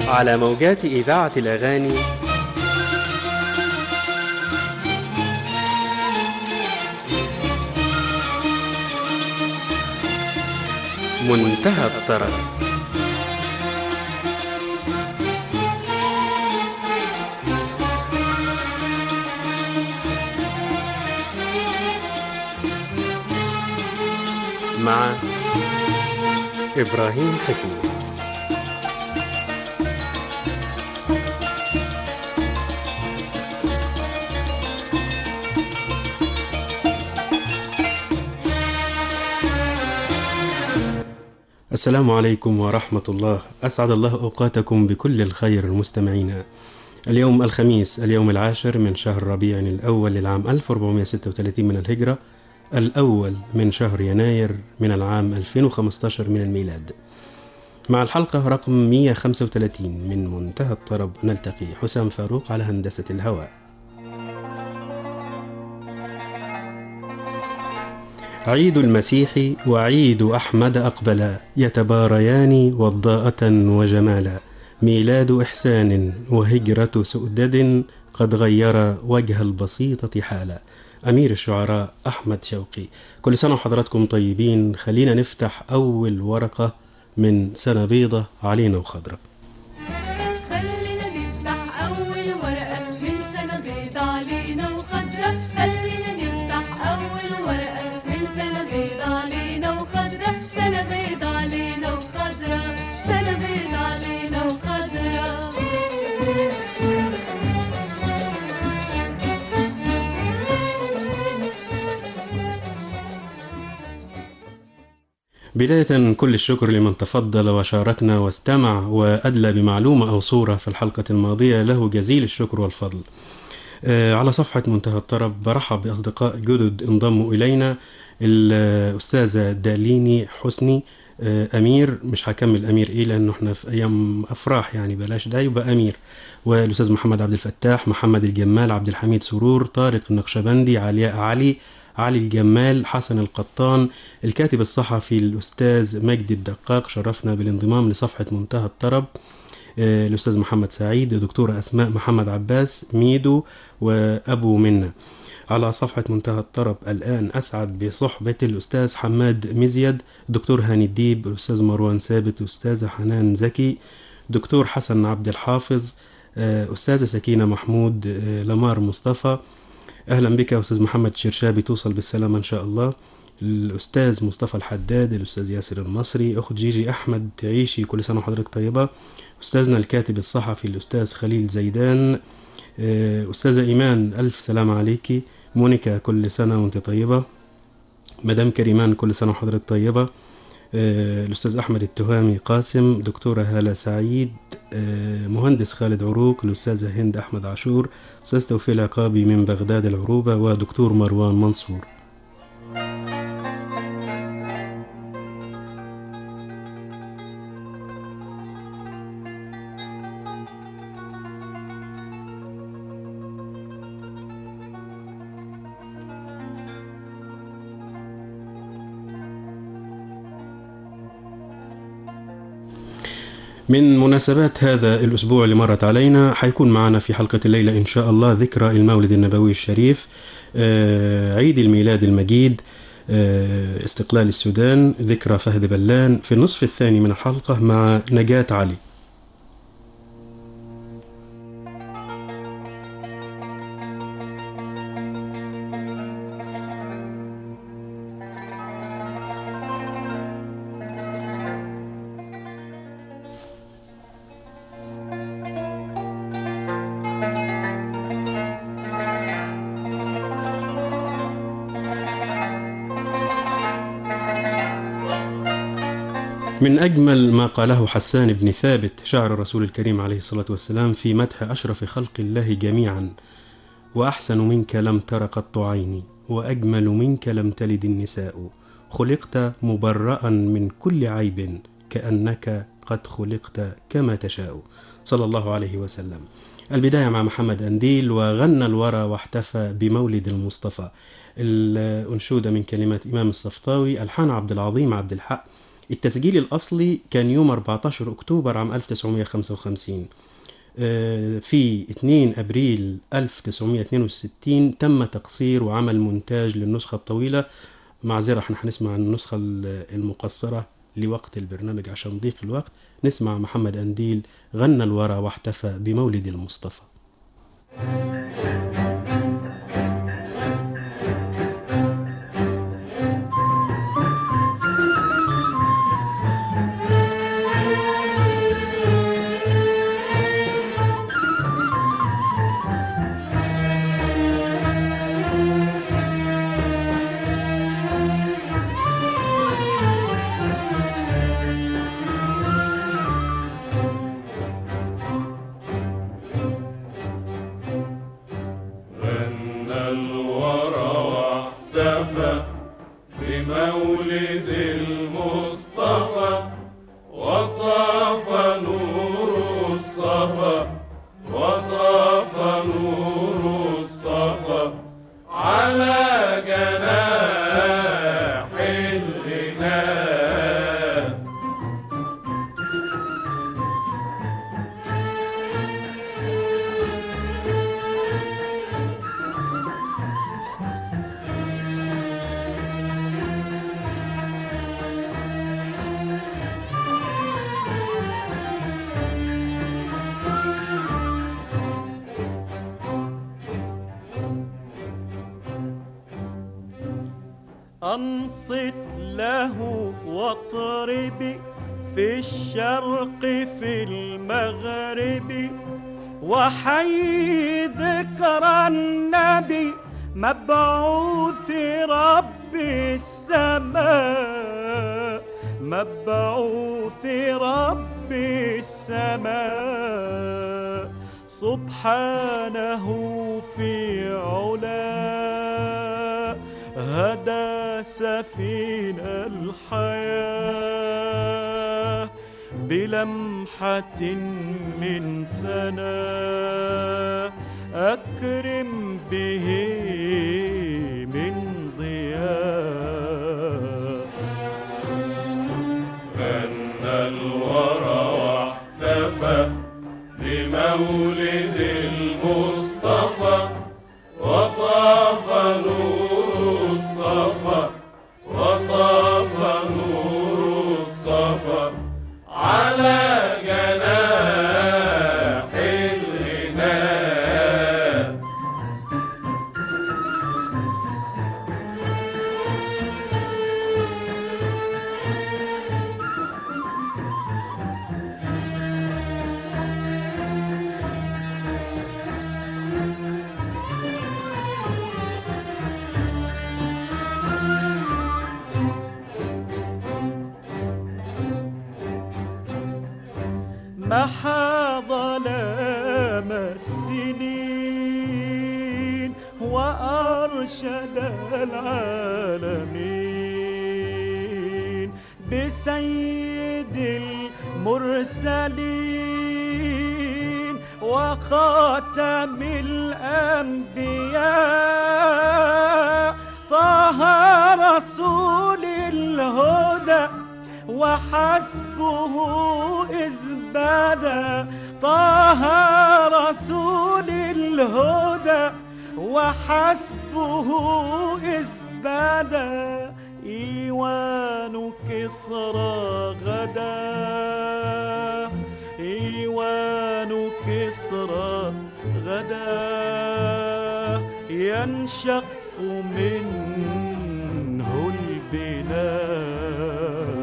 على موجات إذاعة الأغاني منتهى الطرب. مع إبراهيم حفني. السلام عليكم ورحمة الله، أسعد الله أوقاتكم بكل الخير المستمعين. اليوم الخميس، اليوم العاشر من شهر ربيع الأول للعام 1436 من الهجرة، الأول من شهر يناير من العام 2015 من الميلاد. مع الحلقة رقم 135 من منتهى الطرب نلتقي. حسام فاروق على هندسة الهواء. عيد المسيح وعيد أحمد أقبلا، يتباريان وضاءة وجمالا، ميلاد إحسان وهجرة سؤدد، قد غير وجه البسيطة حالا. أمير الشعراء أحمد شوقي. كل سنة وحضراتكم طيبين. خلينا نفتح أول ورقة من سنة بيضة علينا وخضرة. خلينا نفتح أول ورقة من سنة بيضة علينا وخضرة. خلينا نفتح أول ورقة من سنة بيضة علينا وخضرة. سنة بيضة علينا وخضرة، سنة بيضة علينا وخضرة. بداية كل الشكر لمن تفضل وشاركنا واستمع وأدلى بمعلومة أو صورة في الحلقة الماضية، له جزيل الشكر والفضل. على صفحة منتهى الطرب برحب بأصدقاء جدد انضموا إلينا. الأستاذة داليني حسني، أمير، مش هكمل أمير إيه لأنه احنا في أيام أفراح يعني بلاش ده يبقى أمير. والأستاذ محمد عبد الفتاح، محمد الجمال، عبد الحميد سرور، طارق النقشبندي، علياء علي الجمال، حسن القطان، الكاتب الصحفي الأستاذ مجدي الدقاق، شرفنا بالانضمام لصفحة منتهى الطرب. الأستاذ محمد سعيد، دكتورة أسماء محمد عباس ميدو، وأبو منا. على صفحة منتهى الطرب الآن أسعد بصحبة الأستاذ حماد مزيد، دكتور هاني الديب، الأستاذ مروان ثابت، أستاذة حنان زكي، دكتور حسن عبد الحافظ، أستاذة سكينة محمود، لمار مصطفى. أهلا بك أستاذ محمد شرشابي، توصل بالسلامة إن شاء الله. الأستاذ مصطفى الحداد، الأستاذ ياسر المصري، أخت جيجي أحمد، تعيشي كل سنة وحضرتك طيبة. أستاذنا الكاتب الصحفي الأستاذ خليل زيدان، أستاذة إيمان ألف سلام عليكي. مونيكا كل سنة وانت طيبة. مدام كريمان كل سنة وحضرتك طيبة. الأستاذ أحمد التهامي قاسم، دكتورة هالة سعيد، مهندس خالد عروق، الأستاذة هند أحمد عاشور، أستاذ توفيق العقابي من بغداد العروبة، ودكتور مروان منصور. من مناسبات هذا الأسبوع اللي مرت علينا حيكون معنا في حلقة الليلة إن شاء الله ذكرى المولد النبوي الشريف، عيد الميلاد المجيد، استقلال السودان، ذكرى فهد بلان في النصف الثاني من الحلقة مع نجاة علي. من أجمل ما قاله حسان بن ثابت شاعر الرسول الكريم عليه الصلاة والسلام في مدح أشرف خلق الله جميعا: وأحسن منك لم تر قط عيني، وأجمل منك لم تلد النساء، خلقت مبرأ من كل عيب، كأنك قد خلقت كما تشاء، صلى الله عليه وسلم. البداية مع محمد أنديل، وغنى الورى واحتفى بمولد المصطفى. الأنشودة من كلمات إمام الصفطاوي، ألحان عبد العظيم عبد الحق، التسجيل الأصلي كان يوم 14 أكتوبر عام 1955. في 2 أبريل 1962 تم تقصير وعمل مونتاج للنسخة الطويلة. معذرة، احنا هنسمع النسخة المقصرة لوقت البرنامج عشان ضيق الوقت. نسمع محمد أنديل غنى الورى واحتفى بمولد المصطفى. بمولد المصطفى وطاف نور الصفا وطاف نور الصفا على جناح الغناء. أنصت له واطربي في الشرق في المغرب وحي ذكر النبي مبعوث رب السماء مبعوث رب السماء سبحانه في علاه هدى سفينة الحياة بلمحة من سنة أكرم به من ضياء. غنى الورى واحتفى بمولد المصطفى وطاف نور الصفا وطاف نور الصفا على جناح الغناء. محى ظلام السنين وأرشد العالمين بسيد المرسلين وخاتم الأنبياء طه رسول الهدى وحسبه إذ بدا طه رسول الهدى وحسبه إذ بدا إيوان كسرى غدا إيوان كسرى غدا ينشق منه البناء.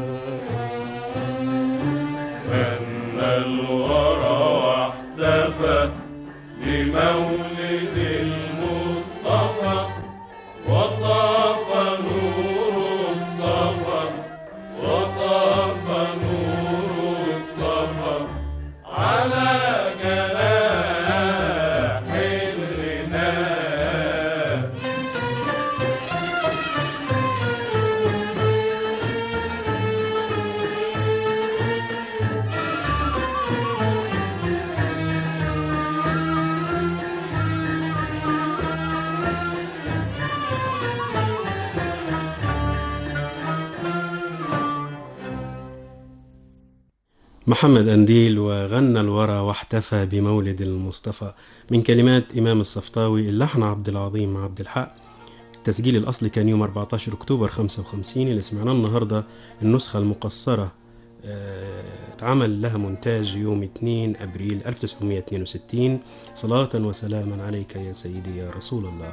غنى الورى واحتفى بمولد المصطفى وطاف نور الصفا وطاف نور الصفا على جناح الغناء. محمد أنديل وغنى الورى واحتفى بمولد المصطفى، من كلمات إمام الصفطاوي، اللحن عبد العظيم عبد الحق. التسجيل الأصلي كان يوم 14 أكتوبر 55. اللي سمعناه النهاردة النسخة المقصرة، اتعمل لها مونتاج يوم 2 أبريل 1962. صلاة وسلاما عليك يا سيدي يا رسول الله.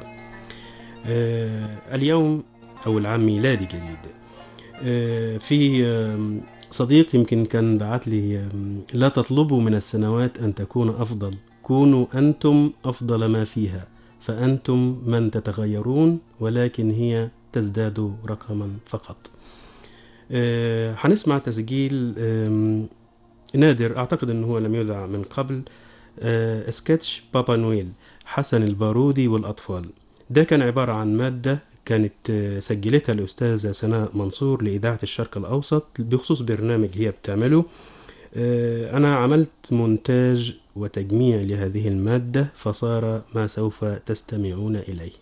اليوم أو العام ميلادي جديد. في صديق يمكن كان بعت لي: لا تطلبوا من السنوات أن تكون أفضل، كونوا أنتم أفضل ما فيها، فأنتم من تتغيرون ولكن هي تزداد رقما فقط. هنسمع تسجيل نادر، أعتقد أنه هو لم يذاع من قبل، سكتش بابا نويل حسن البارودي والأطفال. ده كان عبارة عن مادة كانت سجلتها الأستاذة سناء منصور لإذاعة الشرق الأوسط بخصوص برنامج هي بتعمله. أنا عملت مونتاج وتجميع لهذه المادة، فصار ما سوف تستمعون إليه.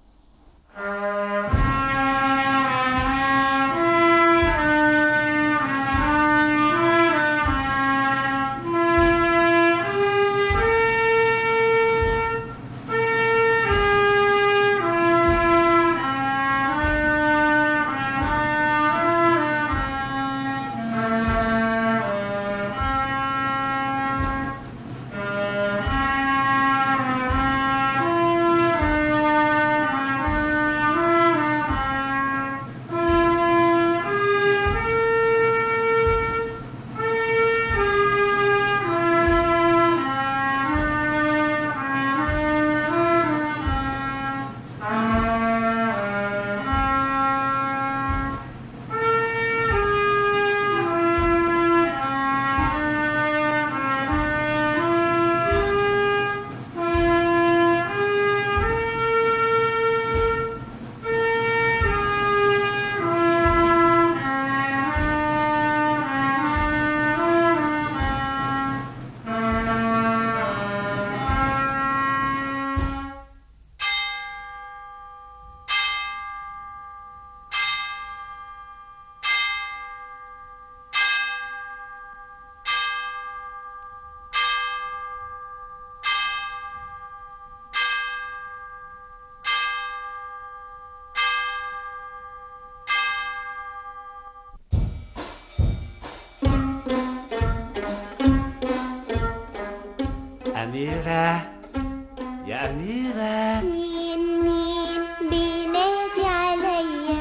أميرة يا أميرة، مين بينادي عليا؟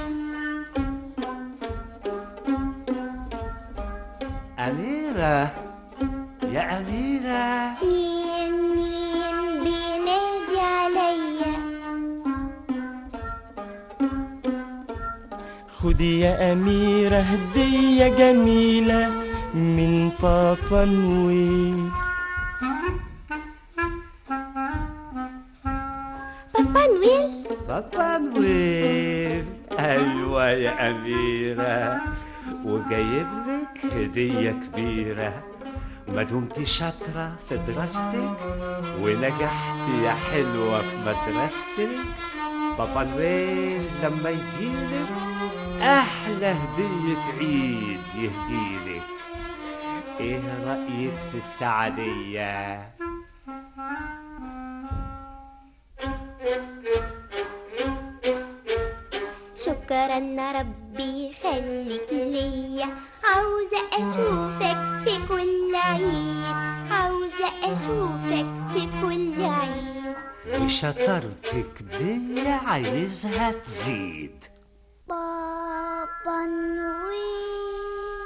أميرة يا أميرة، مين بينادي عليا؟ خدي يا أميرة هدية جميلة من بابا نويل. بابا نويل؟ بابا نويل، أيوة يا أميرة، وجايب لك هدية كبيرة. ما دمتي شاطرة في دراستك ونجحتي يا حلوة في مدرستك، بابا نويل لما يجيلك أحلى هدية عيد يهديلك. إيه رأيك في السعدية؟ شكرا ربي خليك ليا، عاوزة أشوفك في كل عيد، عاوزة أشوفك في كل عيد. وشطارتك دي عايزها تزيد. بابا نويل،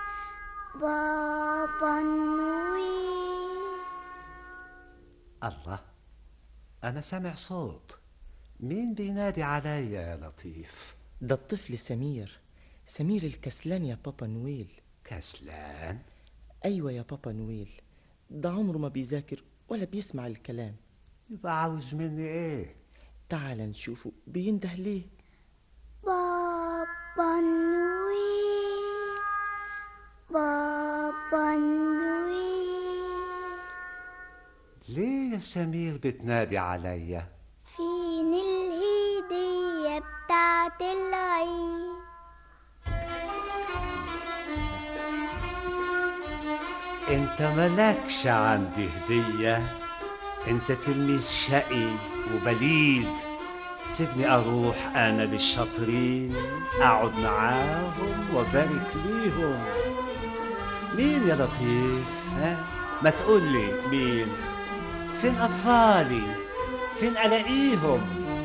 بابا نويل. الله، أنا سامع صوت. مين بينادي عليا يا لطيف؟ ده الطفل سمير الكسلان يا بابا نويل. كسلان؟ أيوة يا بابا نويل، ده عمره ما بيذاكر ولا بيسمع الكلام. يبقى عاوز مني إيه؟ تعال نشوفه بينده ليه. بابا نويل، بابا نويل. ليه يا سمير بتنادي عليا؟ فين الهدية بتاعت العيد؟ انت ملكش عندي هدية، انت تلميذ شقي وبليد. سيبني اروح انا للشاطرين، اقعد معاهم وبارك ليهم. مين يا لطيف؟ ها؟ ما تقولي مين؟ فين اطفالي؟ فين الاقيهم؟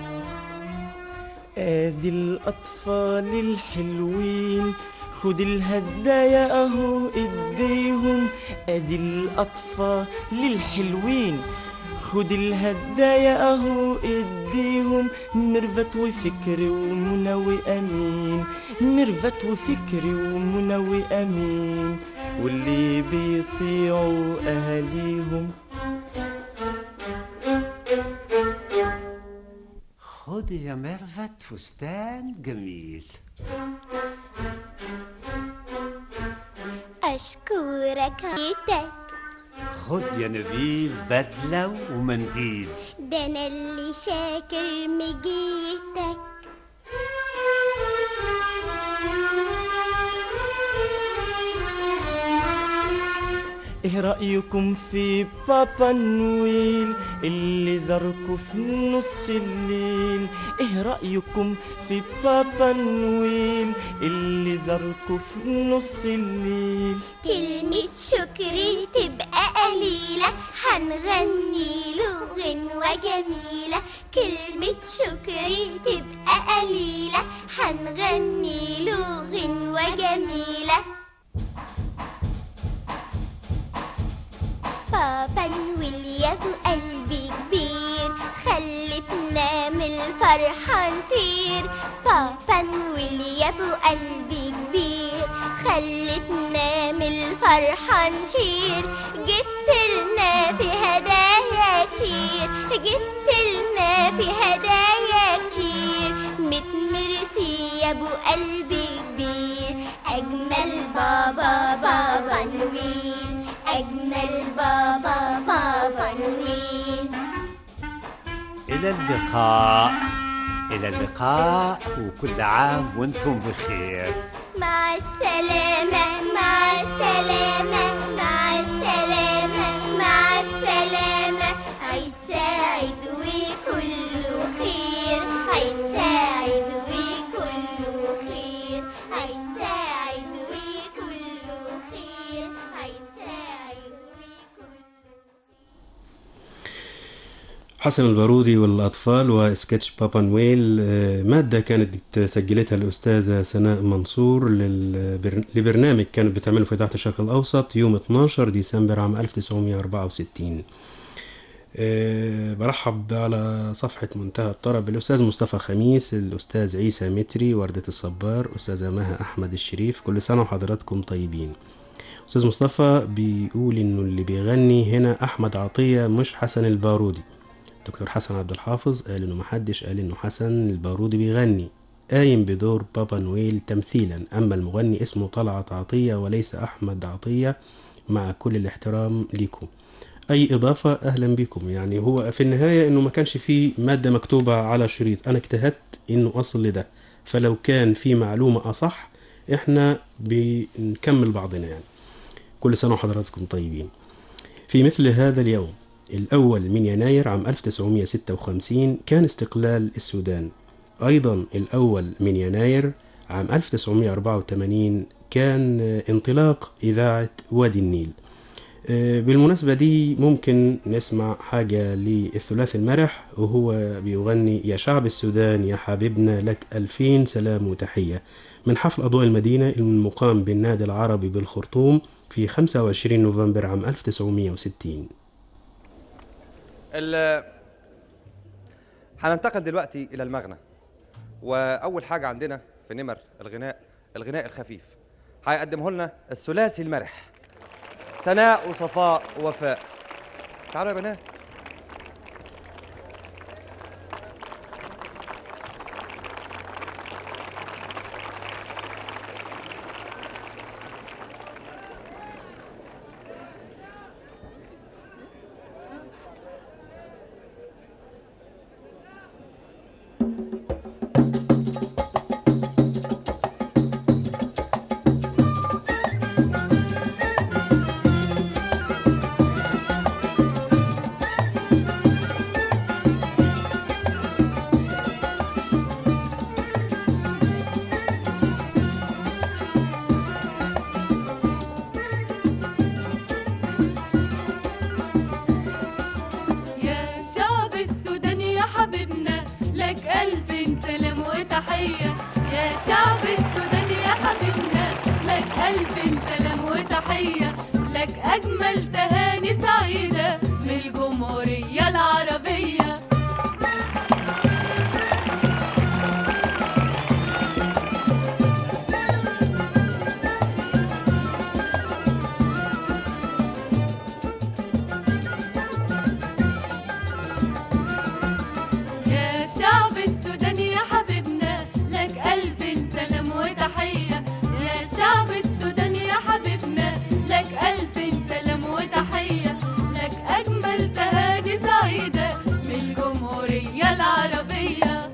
ادي الاطفال الحلوين، خد الهدايا اهو اديهم. ادي الاطفال الحلوين، خد الهدايا اهو اديهم. ميرفت وفكري ومنى وامين، ميرفت وفكري ومنى وامين، واللي بيطيعوا اهاليهم. خدي يا ميرفت فستان جميل. أشكرك عيتك، خد يا نبيل بدلة ومنديل. ده أنا اللي شاكر مجيتك. ايه رأيكم في بابا نويل اللي زاركوا في نص الليل؟ ايه رأيكم في بابا نويل اللي زاركوا في نص الليل؟ كلمة شكري تبقى قليلة، هنغني له غنوة جميلة. كلمة شكري تبقى قليلة، هنغني له غنوة جميلة. بابا نويل يا ابو قلبي كبير، خلتنا من الفرحة نطير. بابا نويل يا ابو قلبي كبير، خلتنا من الفرحة نطير. جبت لنا في هدايا كتير، جبت لنا في هدايا كتير. متمرسي يا ابو قلبي كبير، اجمل بابا بابا نويل، أجمل بابا بابا نويل. إلى اللقاء، إلى اللقاء، وكل عام وانتم بخير. مع السلامة مع السلامة مع السلامة مع السلامة. عيد سعيد وكله خير، عيد سعيد وكله خير، عيد سعيد وكله خير، عيد سعيد وكله. حسن البارودي والأطفال وسكتش بابا نويل، مادة كانت سجلتها الأستاذة سناء منصور لبرنامج كانت بتعمله في إذاعة الشرق الأوسط يوم 12 ديسمبر عام 1964. برحب على صفحة منتهى الطرب الأستاذ مصطفى خميس، الأستاذ عيسى متري، وردة الصبار، أستاذة مها أحمد الشريف. كل سنة وحضراتكم طيبين. أستاذ مصطفى بيقول إنه اللي بيغني هنا أحمد عطية مش حسن البارودي. دكتور حسن عبد الحافظ قال إنه محدش قال إنه حسن البارودي بيغني، قايم بدور بابا نويل تمثيلا، أما المغني اسمه طلعت عطية وليس أحمد عطية، مع كل الاحترام ليكم. أي إضافة أهلا بكم. يعني هو في النهاية إنه ما كانش فيه مادة مكتوبة على شريط، أنا اجتهدت إنه أصل لده، فلو كان في معلومة أصح إحنا بنكمل بعضنا. يعني كل سنة وحضراتكم طيبين. في مثل هذا اليوم الأول من يناير عام 1956 كان استقلال السودان. أيضا الأول من يناير عام 1984 كان انطلاق إذاعة وادي النيل. بالمناسبة دي ممكن نسمع حاجة للثلاثي المرح، وهو بيغني يا شعب السودان يا حبيبنا لك 2000 سلام وتحية، من حفل أضواء المدينة المقام بالنادي العربي بالخرطوم في 25 نوفمبر عام 1960. هننتقل دلوقتي إلى المغنى، وأول حاجة عندنا في نمر الغناء الخفيف هيقدمه لنا الثلاثي المرح سناء وصفاء ووفاء. تعالوا يا بنات. ألف سلام وتحية، لك أجمل تهاني سعيدة من الجمهورية العربية. يا شعب السودان يا حبيبنا، لك ألف سلام وتحية. يا شعب السودان يا حبيبنا، لك ألف سلام وتحية، لك أجمل تهاني سعيدة من الجمهورية العربية.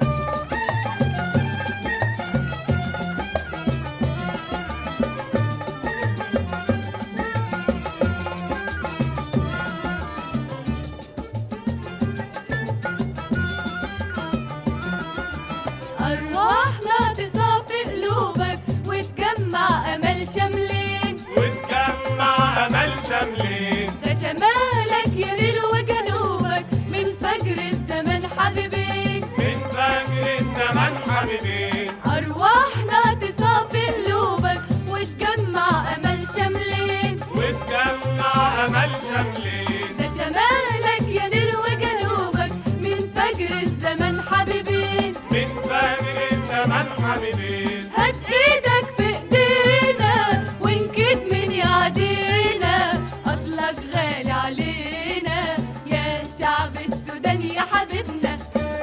أرواحنا تصافي قلوبك وتجمع أمل شاملين، وتجمع أمل شاملين. ده شمالك يا ليل وجنوبك من فجر الزمن حبيبين، من فجر الزمن حبيبين. أرواحنا تصافي قلوبك وتجمع أمل شاملين، وتجمع أمل شاملين. ده شمالك يا ليل وجنوبك من فجر الزمن حبيبين، من فجر الزمن حبيبين. هات ايدك في ايدينا ونكيد من يعدينا، اصلك غالي علينا يا شعب السودان يا حبيبنا.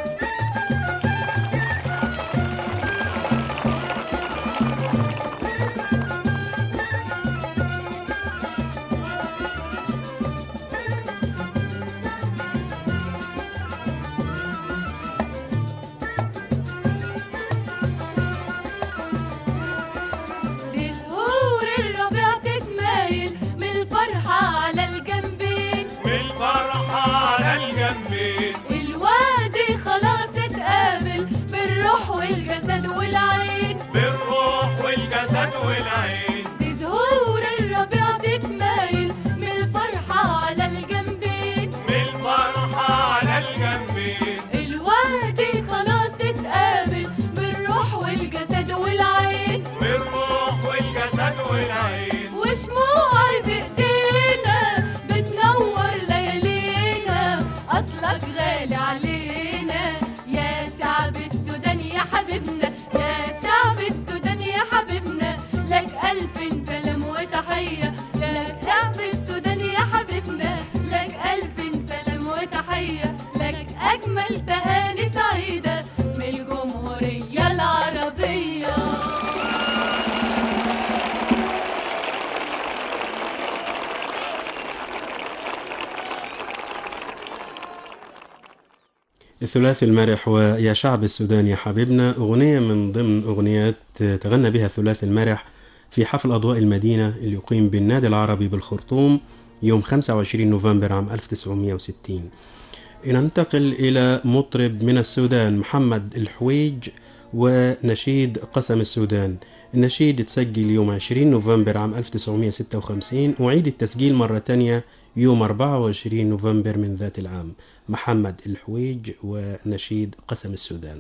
دي زهور الربيع تتمايل من الفرحة على الجنبين، من الفرحة على الجنبين. الوادي خلاص اتقابل بالروح والجسد والعين، بالروح والجسد والعين. دي زهور الربيع تتمايل من الفرحة على الجنبين، من الفرحة على الجنبين. الوادي خلاص اتقابل بالروح والجسد والعين، بالروح والجسد والعين. وشموعي بايدينا بتنور ليالينا، اصلك غالي علينا يا شعب السودان يا حبيبنا. يا شعب السودان يا حبيبنا، لك ألف سلام وتحية. يا شعب السودان يا حبيبنا، لك ألف سلام وتحية، لك أجمل تهاني سعيدة من الجمهورية العربية. الثلاثي المرح ويا شعب السودان يا حبيبنا أغنية من ضمن أغنيات تغنى بها الثلاثي المرح في حفل أضواء المدينة اللي يقيم بالنادي العربي بالخرطوم يوم 25 نوفمبر عام 1960. ننتقل إلى مطرب من السودان محمد الحويج ونشيد قسم السودان. النشيد اتسجل يوم 20 نوفمبر عام 1956 وعيد التسجيل مرة تانية يوم 24 نوفمبر من ذات العام. محمد الحويج ونشيد قسم السودان.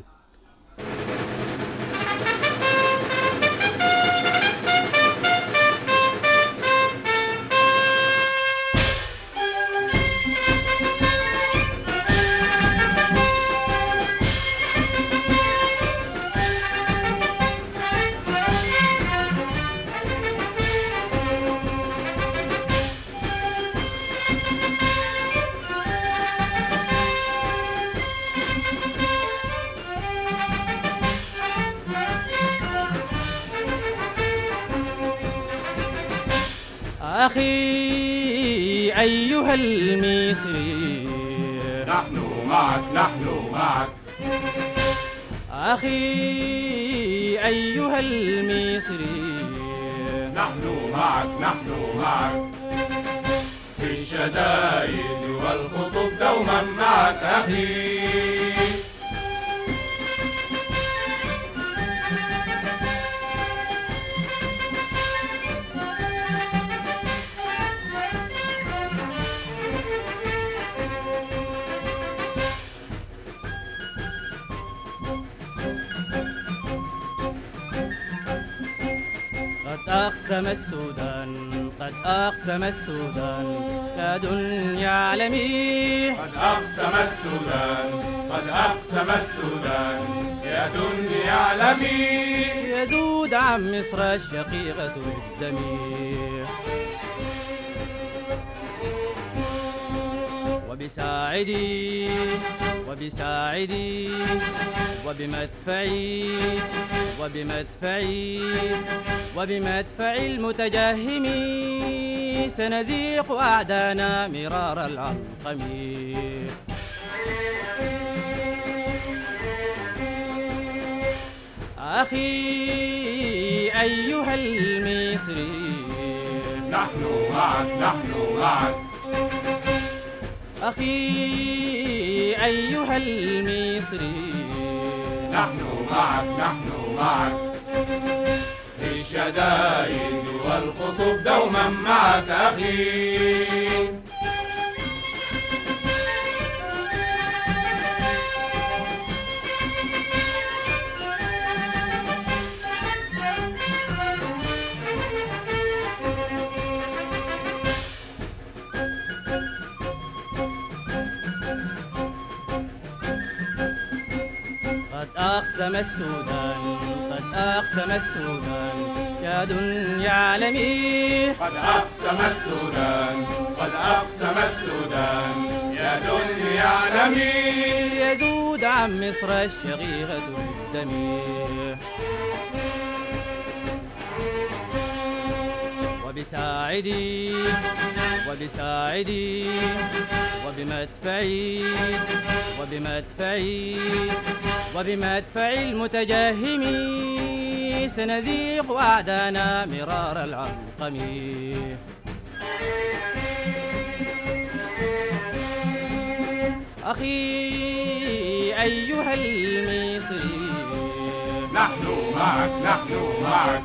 أخي أيها المصري نحن معك نحن معك. أخي أيها المصري نحن معك نحن معك. في الشدائد والخطوب دوما معك أخي. أقسم السودان قد أقسم السودان يا دنيا اعلمي قد أقسم السودان قد أقسم السودان يا دنيا اعلمي يزود عن مصر الشقيقة بالدم وبساعدي وبساعدي وبمدفعي وبمدفعي وبمدفع المتجهم سنزيق أعدانا مرار العلقم أخي أيها المصري نحن معك نحن معك أخي أيها المصري نحن معك نحن معك في الشدائد والخطوب دوما معك أخي قد أقسم السودان قد أقسم السودان يا دنيا اعلمي قد أقسم السودان قد أقسم السودان يا دنيا اعلمي يزود عن مصر الشقيقة بالدم وبساعدي وبساعدي وبمدفعي وبمدفعي وبمدفع المتجهم سنزيق أعدانا مرار العلقم أخي أيها المصري نحن معك نحن معك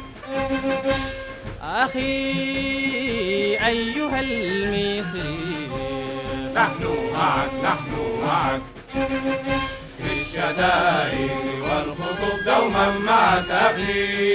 أخي أيها المصري نحن معك نحن معك في الشدائد والخطوب دوما معك أخي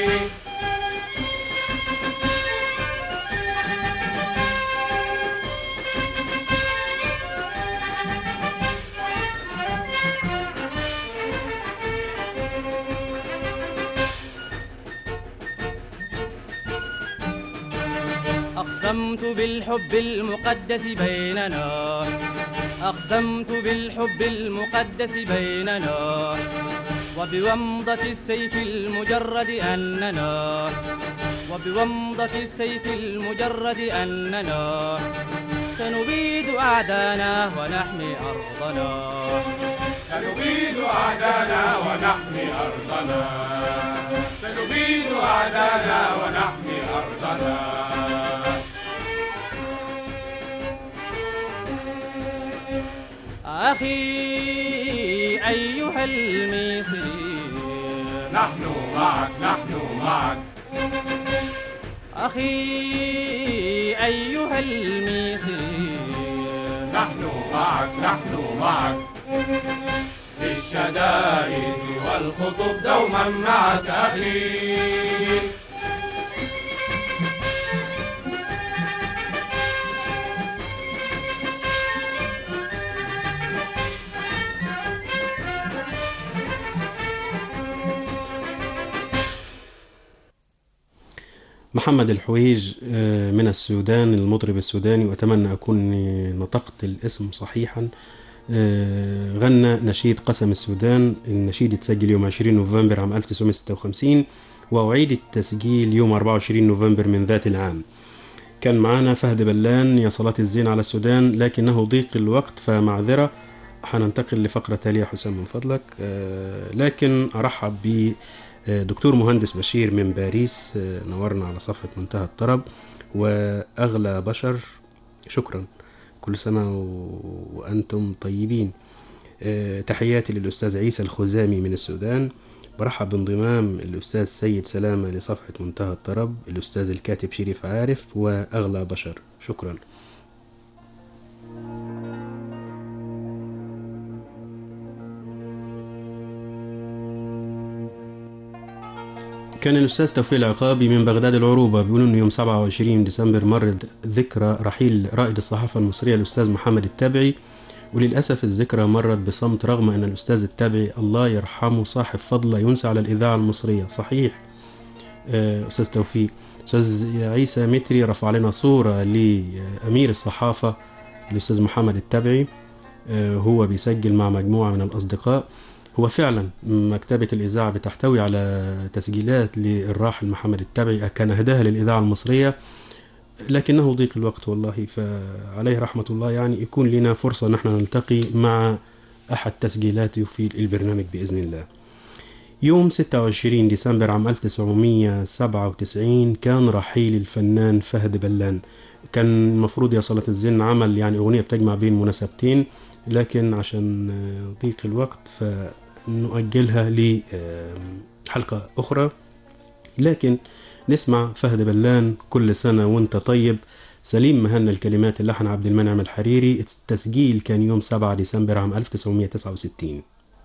أقسمت بالحب المقدس بيننا أقسمت بالحب المقدس بيننا وبومضة السيف المجرد أننا وبومضة السيف المجرد أننا سنبيد أعدانا ونحمي أرضنا سنبيد أعدانا ونحمي أرضنا سنبيد أعدانا ونحمي أرضنا أخي أيها المصري نحن معك نحن معك أخي أيها المصري نحن معك نحن معك في الشدائد والخطوب دوما معك أخي محمد الحويج من السودان، المطرب السوداني، وأتمنى أكون نطقت الاسم صحيحا. غنى نشيد قسم السودان. النشيد اتسجل يوم 20 نوفمبر عام 1956 وأعيد التسجيل يوم 24 نوفمبر من ذات العام. كان معنا فهد بلان يا صلاة الزين على السودان، لكنه ضيق الوقت فمعذرة. هننتقل لفقرة تالية حسام من فضلك، لكن أرحب ب دكتور مهندس بشير من باريس، نورنا على صفحة منتهى الطرب. وأغلى بشر، شكرا، كل سنة وأنتم طيبين. تحياتي للأستاذ عيسى الخزامي من السودان. برحب بانضمام الأستاذ سيد سلامة لصفحة منتهى الطرب، الأستاذ الكاتب شريف عارف، وأغلى بشر، شكرا. كان الأستاذ توفيق العقابي من بغداد العروبة بيقول إنه يوم 27 ديسمبر مرت ذكرى رحيل رائد الصحافة المصرية الأستاذ محمد التابعي، وللأسف الذكرى مرت بصمت رغم أن الأستاذ التابعي الله يرحمه صاحب فضل لا ينسى على الإذاعة المصرية. صحيح أستاذ توفيق. أستاذ عيسى متري رفع لنا صورة لأمير الصحافة الأستاذ محمد التابعي، هو بيسجل مع مجموعة من الأصدقاء. هو فعلا مكتبة الإذاعة بتحتوي على تسجيلات للراحل محمد التابعي كان أهداها للإذاعة المصرية، لكنه ضيق الوقت والله، فعليه رحمة الله يعني يكون لنا فرصة نحن نلتقي مع أحد تسجيلاته في البرنامج بإذن الله. يوم 26 ديسمبر عام 1997 كان رحيل الفنان فهد بلان. كان المفروض يا صلاة الزين عمل يعني أغنية بتجمع بين مناسبتين، لكن عشان ضيق الوقت فنؤجلها لحلقة أخرى. لكن نسمع فهد بلان كل سنة وانت طيب. سليم مهنا الكلمات، اللحن عبد المنعم الحريري. التسجيل كان يوم 7 ديسمبر عام 1969.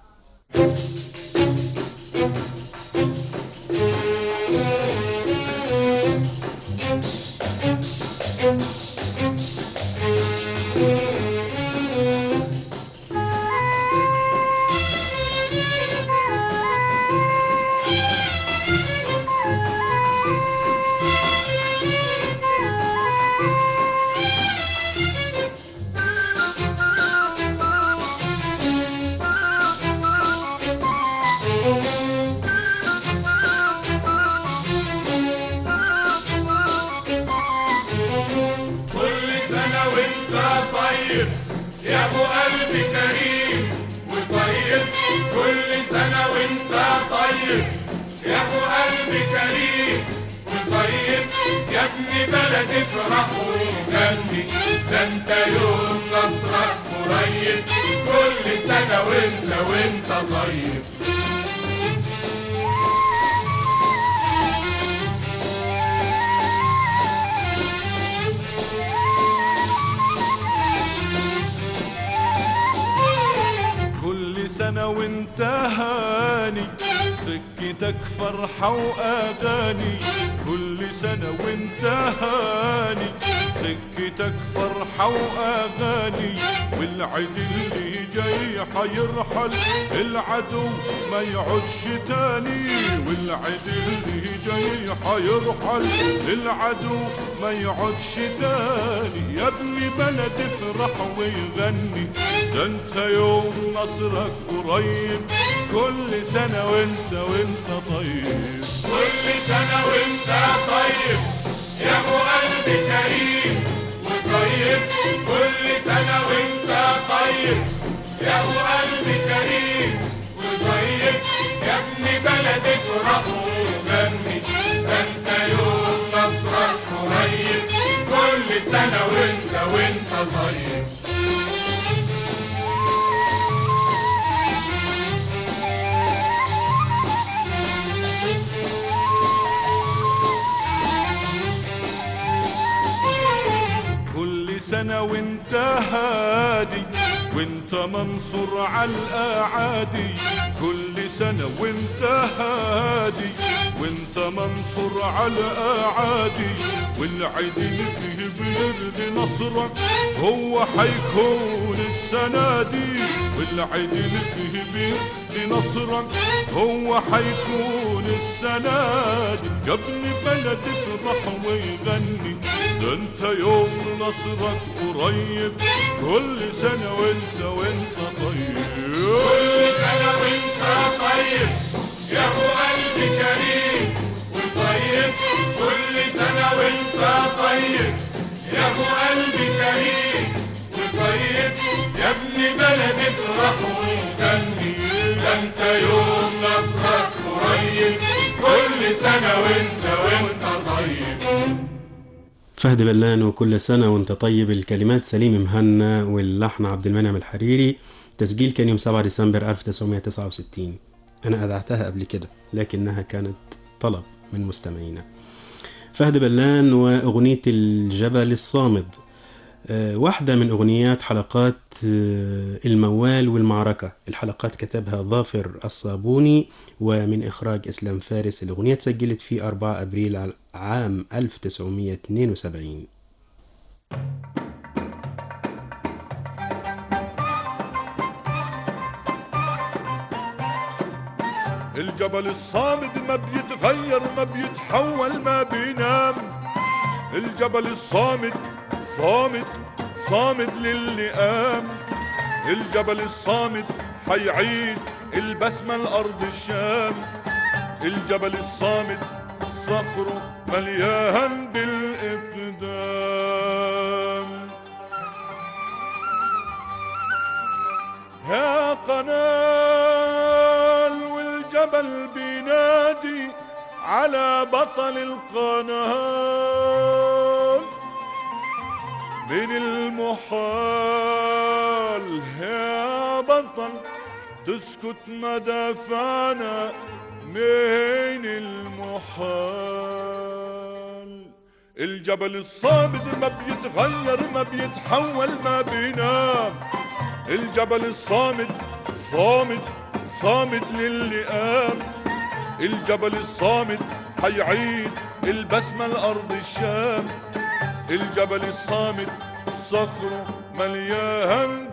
سكتك فرحة وأغاني، كل سنة وانت هاني. سكتك فرحة وأغاني، والعيد اللي جاي حيرحل العدو ما يعودش تاني. والعيد اللي جاي حيرحل العدو ما يعودش تاني. يا ابني بلد افرح ويغني، ده انت يوم نصرك قريب. كل سنة وانت طيب، كل سنة وانت طيب يا ابو قلب كريم وطيب. كل سنة وانت طيب يا ابو قلب كريم وطيب. يا ابن بلد افرح وغني، ده انت يوم نصرك قريب. كل سنة وانت طيب. سنة وانت هادي وانت منصور على الأعادي. كل سنة وانت هادي وانت منصور على الأعادي. والعيد اللي فيه بيرد نصرك هو حيكون السنة دي. والعيد اللي فيه بيرد نصرك هو حيكون السنة دي. يا ابن بلد افرح ويغني، ده انت يوم نصرك قريب. كل سنة وانت طيب، كل سنة وانت طيب يا ابو قلب كريم وطيب. كل سنة وانت طيب يا ابو قلب كريم وطيب. يا ابن بلد افرح وغني، ده انت يوم نصرك قريب. كل سنة وانت طيب. فهد بلان وكل سنة وانت طيب. الكلمات سليم مهنا واللحن عبد المنعم الحريري. تسجيل كان يوم 7 ديسمبر 1969. أنا أذعتها قبل كده لكنها كانت طلب من مستمعينا. فهد بلان وأغنية الجبل الصامد. واحدة من أغنيات حلقات الموال والمعركة. الحلقات كتبها ظافر الصابوني ومن إخراج إسلام فارس. الأغنية تسجلت في 4 أبريل عام 1972. الجبل الصامد ما بيتغير ما بيتحول ما بينام. الجبل الصامد صامد صامد للي قام. الجبل الصامد حيعيد البسمة الأرض الشام. الجبل الصامد صخره مليان بالإقدام. يا قنال والجبل بينادي على بطل القناه. من المحال يا بطل تسكت مدافعنا. من المحال الجبل الصامد ما بيتغير ما بيتحول ما بينام. الجبل الصامد صامد صامد للي قام. الجبل الصامد حيعيد البسمة الأرض الشام. الجبل الصامد صخره مليان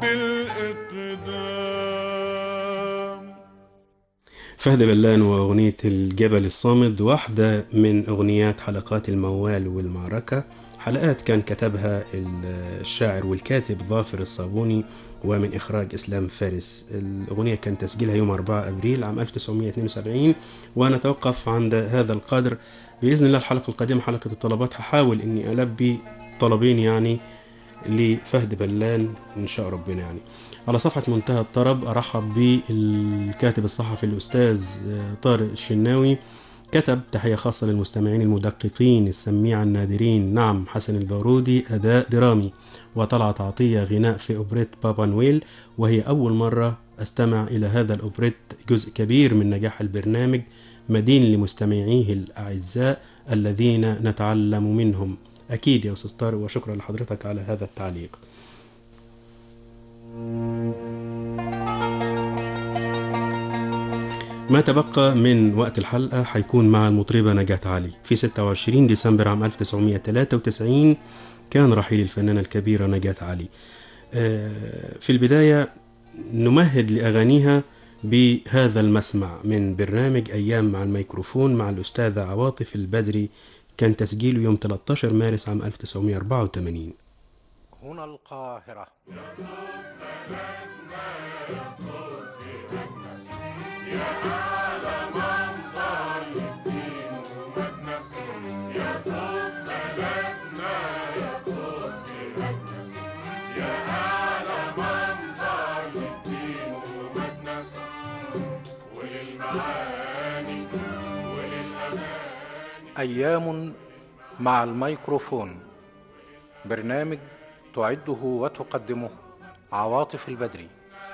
بالإقدام. فهد بلان وأغنية الجبل الصامد واحدة من أغنيات حلقات الموال والمعركة. حلقات كان كتبها الشاعر والكاتب ظافر الصابوني ومن إخراج إسلام فارس. الأغنية كان تسجيلها يوم 4 أبريل عام 1972. ونتوقف عند هذا القدر بإذن الله. الحلقة القادمة حلقة الطلبات هحاول أني ألبي طلبين يعني لفهد بلان إن شاء ربنا. يعني على صفحة منتهى الطرب أرحب بالكاتب الصحفي الأستاذ طارق الشناوي. كتب تحية خاصة للمستمعين المدققين السميع النادرين. نعم، حسن البارودي أداء درامي، وطلعت عطية غناء في أوبريت بابا نويل، وهي أول مرة أستمع إلى هذا الأوبريت. جزء كبير من نجاح البرنامج مدين لمستمعيه الأعزاء الذين نتعلم منهم. أكيد يا أستاذ طارق، وشكرا لحضرتك على هذا التعليق. ما تبقى من وقت الحلقة حيكون مع المطربة نجاة علي. في 26 ديسمبر عام 1993 كان رحيل الفنانة الكبيرة نجاة علي. في البداية نمهد لأغانيها بهذا المسمع من برنامج أيام مع الميكروفون مع الأستاذة عواطف البدري. كان تسجيله يوم 13 مارس عام 1984. هنا القاهرة. أيام مع الميكروفون، برنامج تعده وتقدمه عواطف البدري.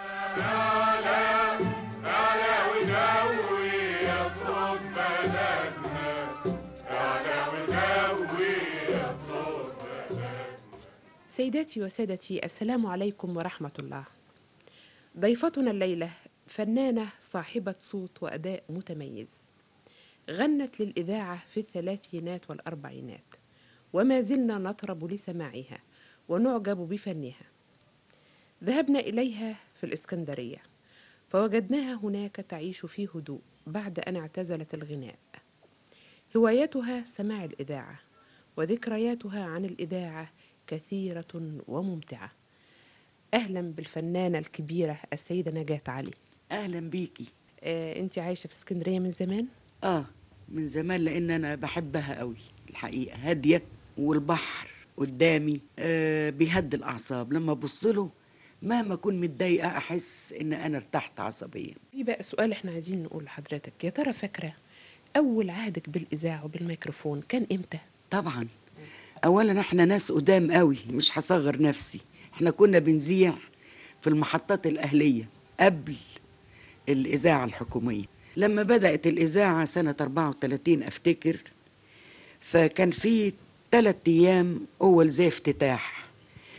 سيداتي وسادتي، السلام عليكم ورحمة الله. ضيفتنا الليلة فنانة صاحبة صوت وأداء متميز، غنت للإذاعة في الثلاثينات والأربعينات، وما زلنا نطرب لسماعها ونعجب بفنها. ذهبنا إليها في الإسكندرية فوجدناها هناك تعيش في هدوء بعد أن اعتزلت الغناء. هوايتها سماع الإذاعة، وذكرياتها عن الإذاعة كثيرة وممتعة. أهلا بالفنانة الكبيرة السيدة نجاة علي. أهلا بيكي. أنت عايشة في اسكندرية من زمان؟ من زمان، لأن أنا بحبها قوي الحقيقة. هادية والبحر قدامي بيهدي الأعصاب. لما أبصله مهما أكون متضايقة أحس إن أنا ارتحت عصبيا. في بقى سؤال احنا عايزين نقول لحضرتك، يا ترى فاكرة أول عهدك بالإذاعة وبالميكروفون كان إمتى؟ طبعا أولا احنا ناس قدام قوي، مش هصغر نفسي. احنا كنا بنذيع في المحطات الأهلية قبل الإذاعة الحكومية. لما بدأت الإذاعة سنة 34 أفتكر، فكان في 3 أيام أول زي افتتاح.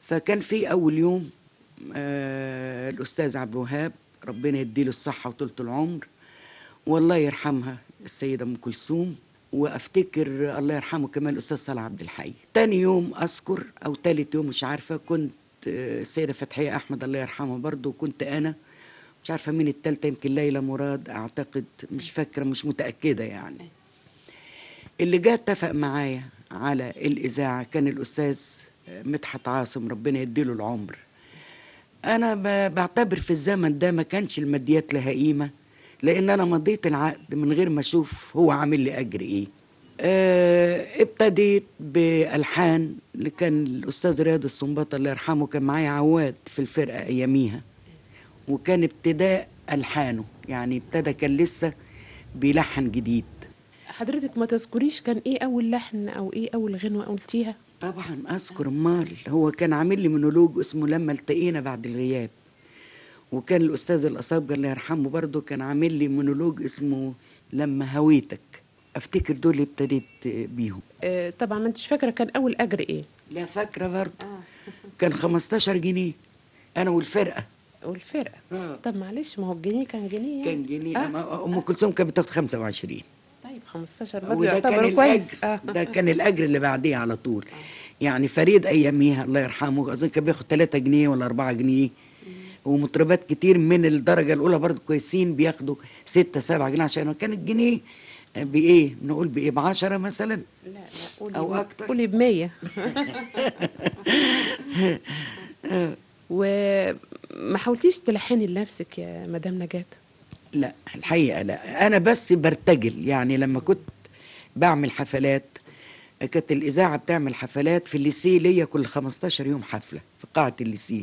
فكان في أول يوم الأستاذ عبد الوهاب ربنا يديله الصحة وطولة العمر، والله يرحمها السيدة أم كلثوم، وافتكر الله يرحمه كمان الاستاذ صالح عبد الحي. تاني يوم اذكر او تالت يوم مش عارفه، كنت السيده فتحيه احمد الله يرحمها برضو، كنت انا مش عارفه مين التالتة، يمكن ليلى مراد اعتقد، مش فاكره مش متاكده يعني. اللي جاء اتفق معايا على الاذاعه كان الاستاذ مدحت عاصم ربنا يديله العمر. انا بعتبر في الزمن ده ما كانش الماديات لها قيمه، لان انا مضيت العقد من غير ما اشوف هو عامل لي اجر ايه. ابتديت بالحان اللي كان الاستاذ رياض السنباط الله يرحمه كان معايا عواد في الفرقه اياميها، وكان ابتداء الحانه يعني ابتدى كان لسه بيلحن جديد. حضرتك ما تذكريش كان ايه اول لحن او ايه اول غنوه قلتيها؟ طبعا اذكر، امال هو كان عامل لي مونولوج اسمه لما التقينا بعد الغياب، وكان الاستاذ الاصابجي الله يرحمه برضه كان عامل لي مونولوج اسمه لما هويتك. افتكر دول اللي ابتديت بيهم. طبعا ما انتش فاكره كان اول اجر ايه؟ لا فاكره برضه. كان 15 جنيه انا والفرقه. طب معلش ما هو الجنيه كان جنيه يعني. كان جنيه. ام كلثوم كانت بتاخد 25. طيب 15 برضه يعتبر كويس. ده كان الاجر اللي بعديه على طول. يعني فريد اياميها الله يرحمه اظن كان بياخد 3 جنيه ولا 4 جنيه، ومطربات كتير من الدرجه الاولى برضه كويسين بياخدوا 6 7 جنيه، عشان كان الجنيه بايه نقول بايه ب10 مثلا. لا قولي او اكتر، قولي ب100. وما حاولتيش تلحني لنفسك يا مدام نجاة؟ لا الحقيقه لا، انا بس برتجل. يعني لما كنت بعمل حفلات، كانت الاذاعه بتعمل حفلات في الليسيه ليا كل 15 يوم حفله في قاعه الليسيه،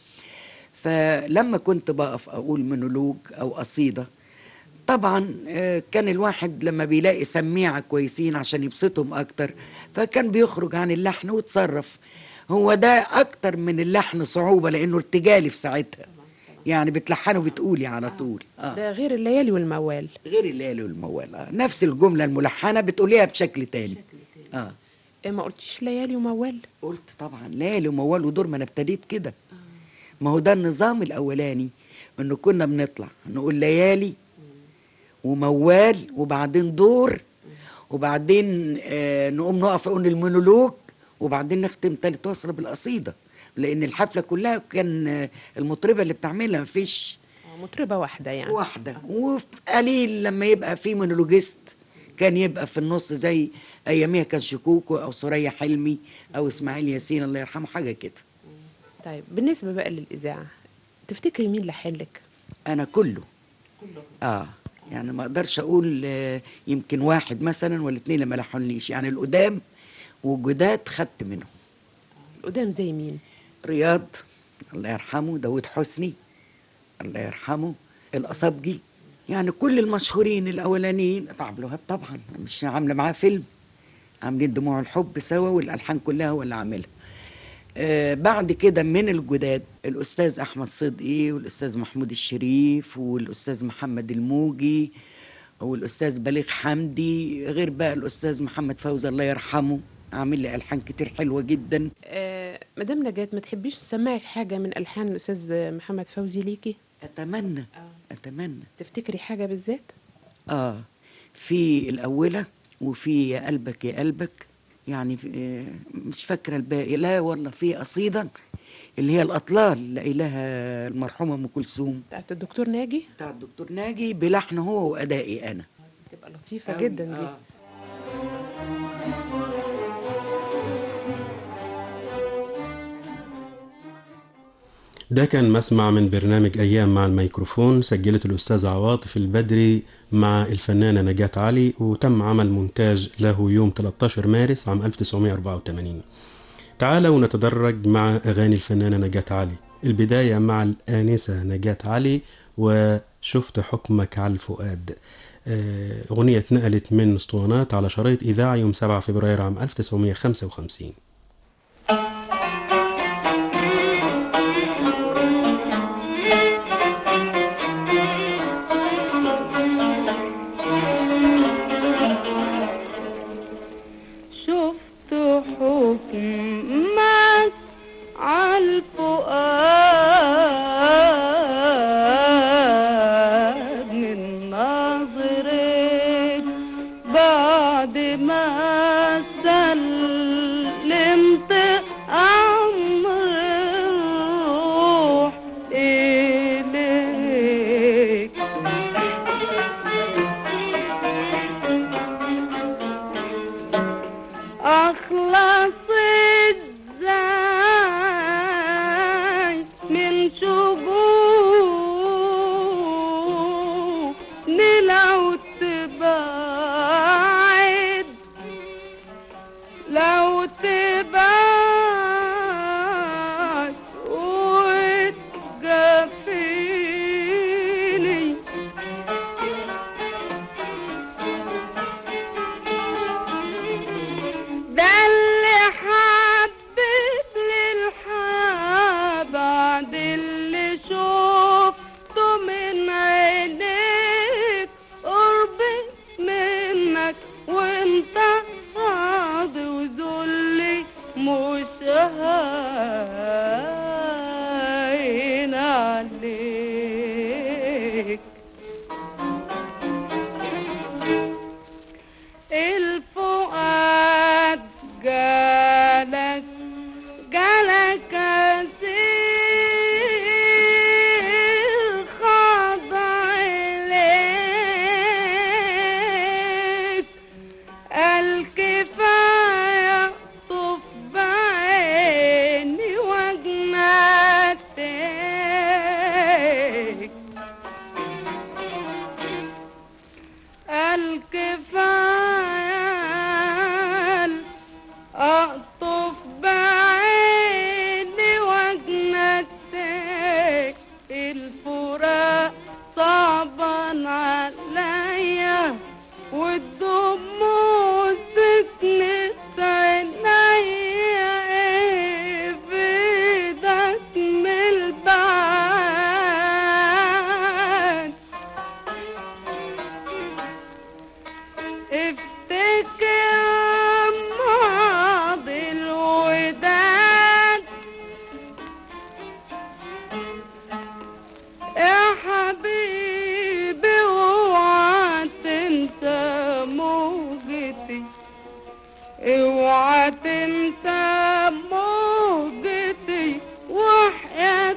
فلما كنت بقف اقول مونولوج او قصيده طبعا كان الواحد لما بيلاقي سميعه كويسين عشان يبسطهم اكتر فكان بيخرج عن اللحن ويتصرف. هو ده اكتر من اللحن صعوبه لانه ارتجالي في ساعتها، يعني بتلحنه بتقولي على طول. ده غير الليالي والموال. غير الليالي والموال. نفس الجمله الملحنه بتقوليها بشكل تاني. ما قلتيش ليالي وموال؟ قلت طبعا ليالي وموال ودور، ما انا ابتديت كده. ما هو ده النظام الاولاني، انه كنا بنطلع نقول ليالي وموال وبعدين دور وبعدين نقوم نقف نقول المونولوج وبعدين نختم تالت وصله بالقصيده، لان الحفله كلها كان المطربه اللي بتعملها مفيش مطربه واحده يعني واحده، وقليل لما يبقى في مونولوجيست كان يبقى في النص زي اياميها كان شكوكو او سوريا حلمي او اسماعيل ياسين الله يرحمه حاجه كده. طيب بالنسبه بقى للاذاعه تفتكري مين لحن لك؟ انا كله. يعني ما اقدرش اقول يمكن واحد مثلا ولا 2 لما لحنليش، يعني القدام والجداد خدت منهم. القدام زي مين؟ رياض الله يرحمه، داود حسني الله يرحمه، الاصابجي، يعني كل المشهورين الاولانيين. عبد الوهاب طبعا مش عامله معاه فيلم، عاملين دموع الحب سوا والالحان كلها هو اللي عاملها. بعد كده من الجداد الأستاذ أحمد صدقي والأستاذ محمود الشريف والأستاذ محمد الموجي والأستاذ بليغ حمدي، غير بقى الأستاذ محمد فوزي الله يرحمه عامل لي ألحان كتير حلوة جدا. مدام نجاة ما تحبيش تسمعك حاجة من ألحان الأستاذ محمد فوزي ليكي؟ أتمنى. تفتكري حاجة بالذات؟ في الأولى وفي يا قلبك يا قلبك، يعني مش فاكرة الباقي. لا والله في قصيدة اللي هي الأطلال اللي قايلها المرحومة أم كلثوم بتاعت الدكتور ناجي. بتاعت الدكتور ناجي بلحن هو وأدائي أنا، تبقى لطيفة جدا دي. ده كان مسمع من برنامج أيام مع الميكروفون، سجلته الأستاذ عواطف البدري مع الفنانة نجاة علي، وتم عمل مونتاج له يوم 13 مارس عام 1984. تعالوا نتدرج مع أغاني الفنانة نجاة علي. البداية مع الآنسة نجاة علي وشفت حكمك على الفؤاد، أغنية اتنقلت من اسطوانات على شريط إذاعي يوم 7 فبراير عام 1955. شفت حكمك على هاين عليك. الفؤاد جالك أسير خاضع إليك. الكفاية طف بعيني وجنتك. الكفاية أطف بعيني وجنتك. الفراق صعبا عليا والدموع سكنت عينيا. ايه في ايدك من البعاد؟ افتكر ماضي الوداد يا حبيبي، اوعى تنسى موجتي، اوعى تنسى موجتي وحياة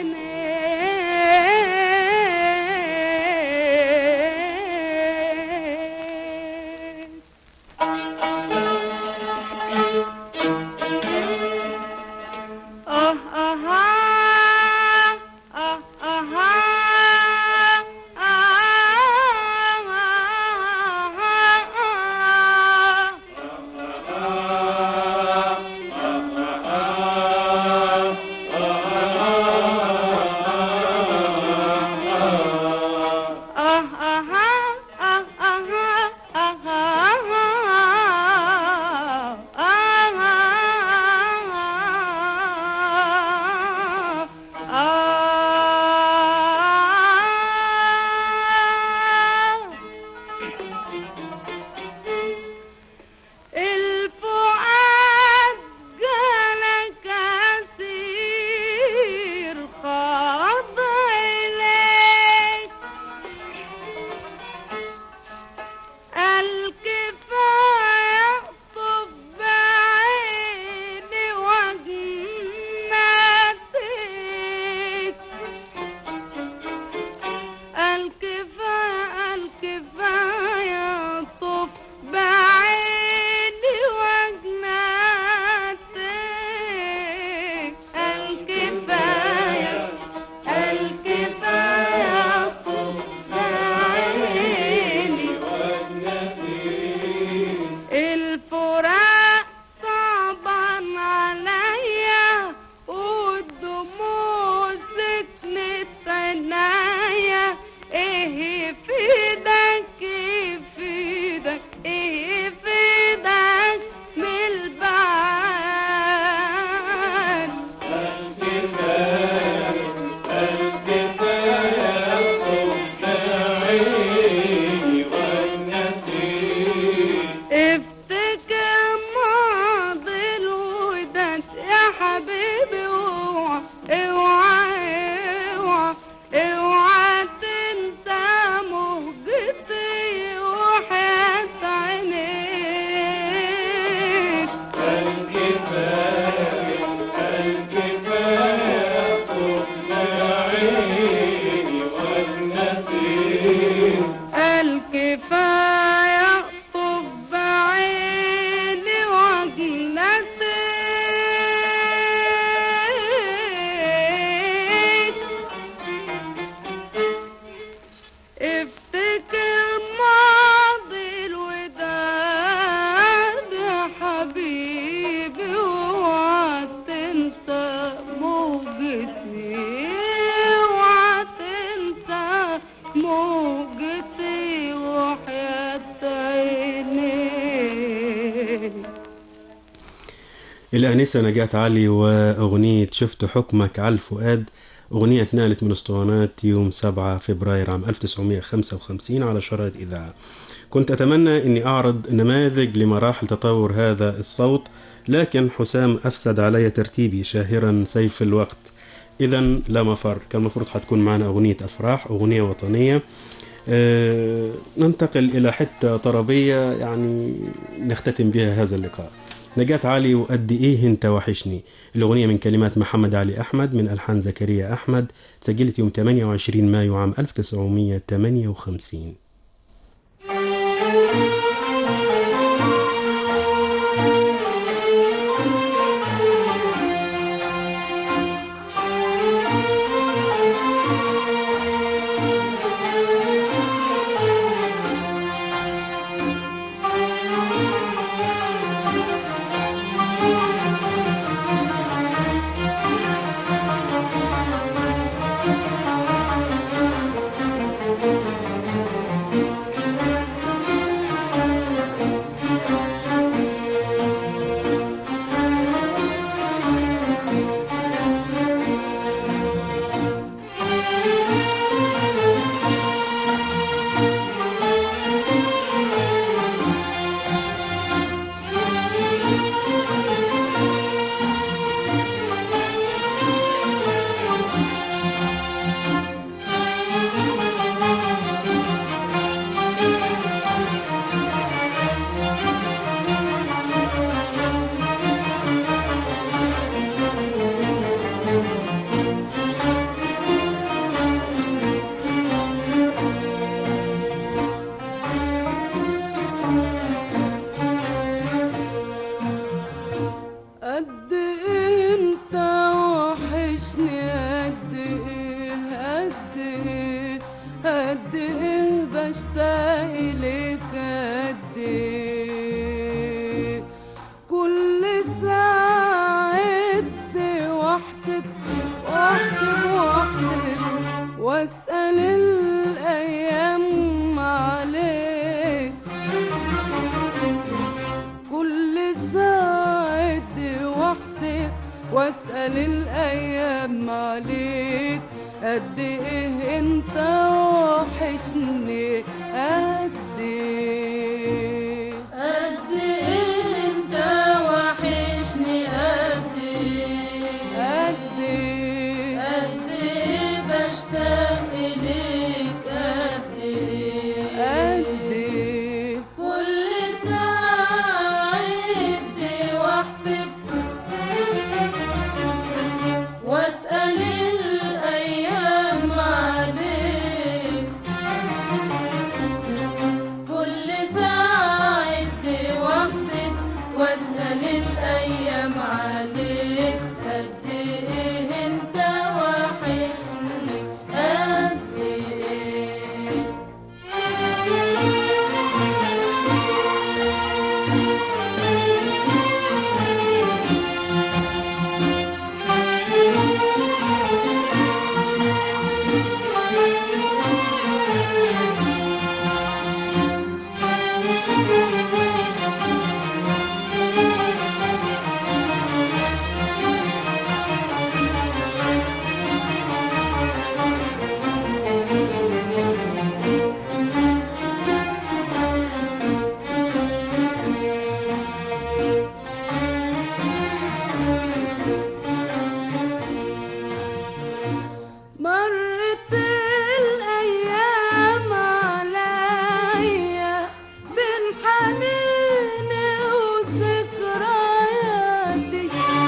الآنسة نجاة علي وأغنية شفت حكمك على الفؤاد، أغنية اتنقلت من اسطوانات يوم 7 فبراير عام 1955 على شرايط إذاعة. كنت أتمنى أني أعرض نماذج لمراحل تطور هذا الصوت لكن حسام أفسد علي ترتيبي شاهرا سيف الوقت. إذا لا مفر، كان المفروض حتكون معنا أغنية أفراح، أغنية وطنية. ننتقل إلى حتة طربية يعني نختتم بها هذا اللقاء. نجاة علي وقد إيه أنت وحشني، الأغنية من كلمات محمد علي أحمد من ألحان زكريا أحمد، سجلت يوم 28 مايو عام 1958. واسأل الأيام عليك قد إيه أنت وحشني قد إيه قد إيه أنت وحشني قد إيه قد إيه قد إيه بشتاق إليك قد إيه قد إيه كل ساعة عد واحسب واسأل الأيام عليك كل ساعة عد واحسب واسأل الأيام عليك قد إيه أنت وحشني قد إيه مرت الأيام عليا بين حنيني وذكرياتي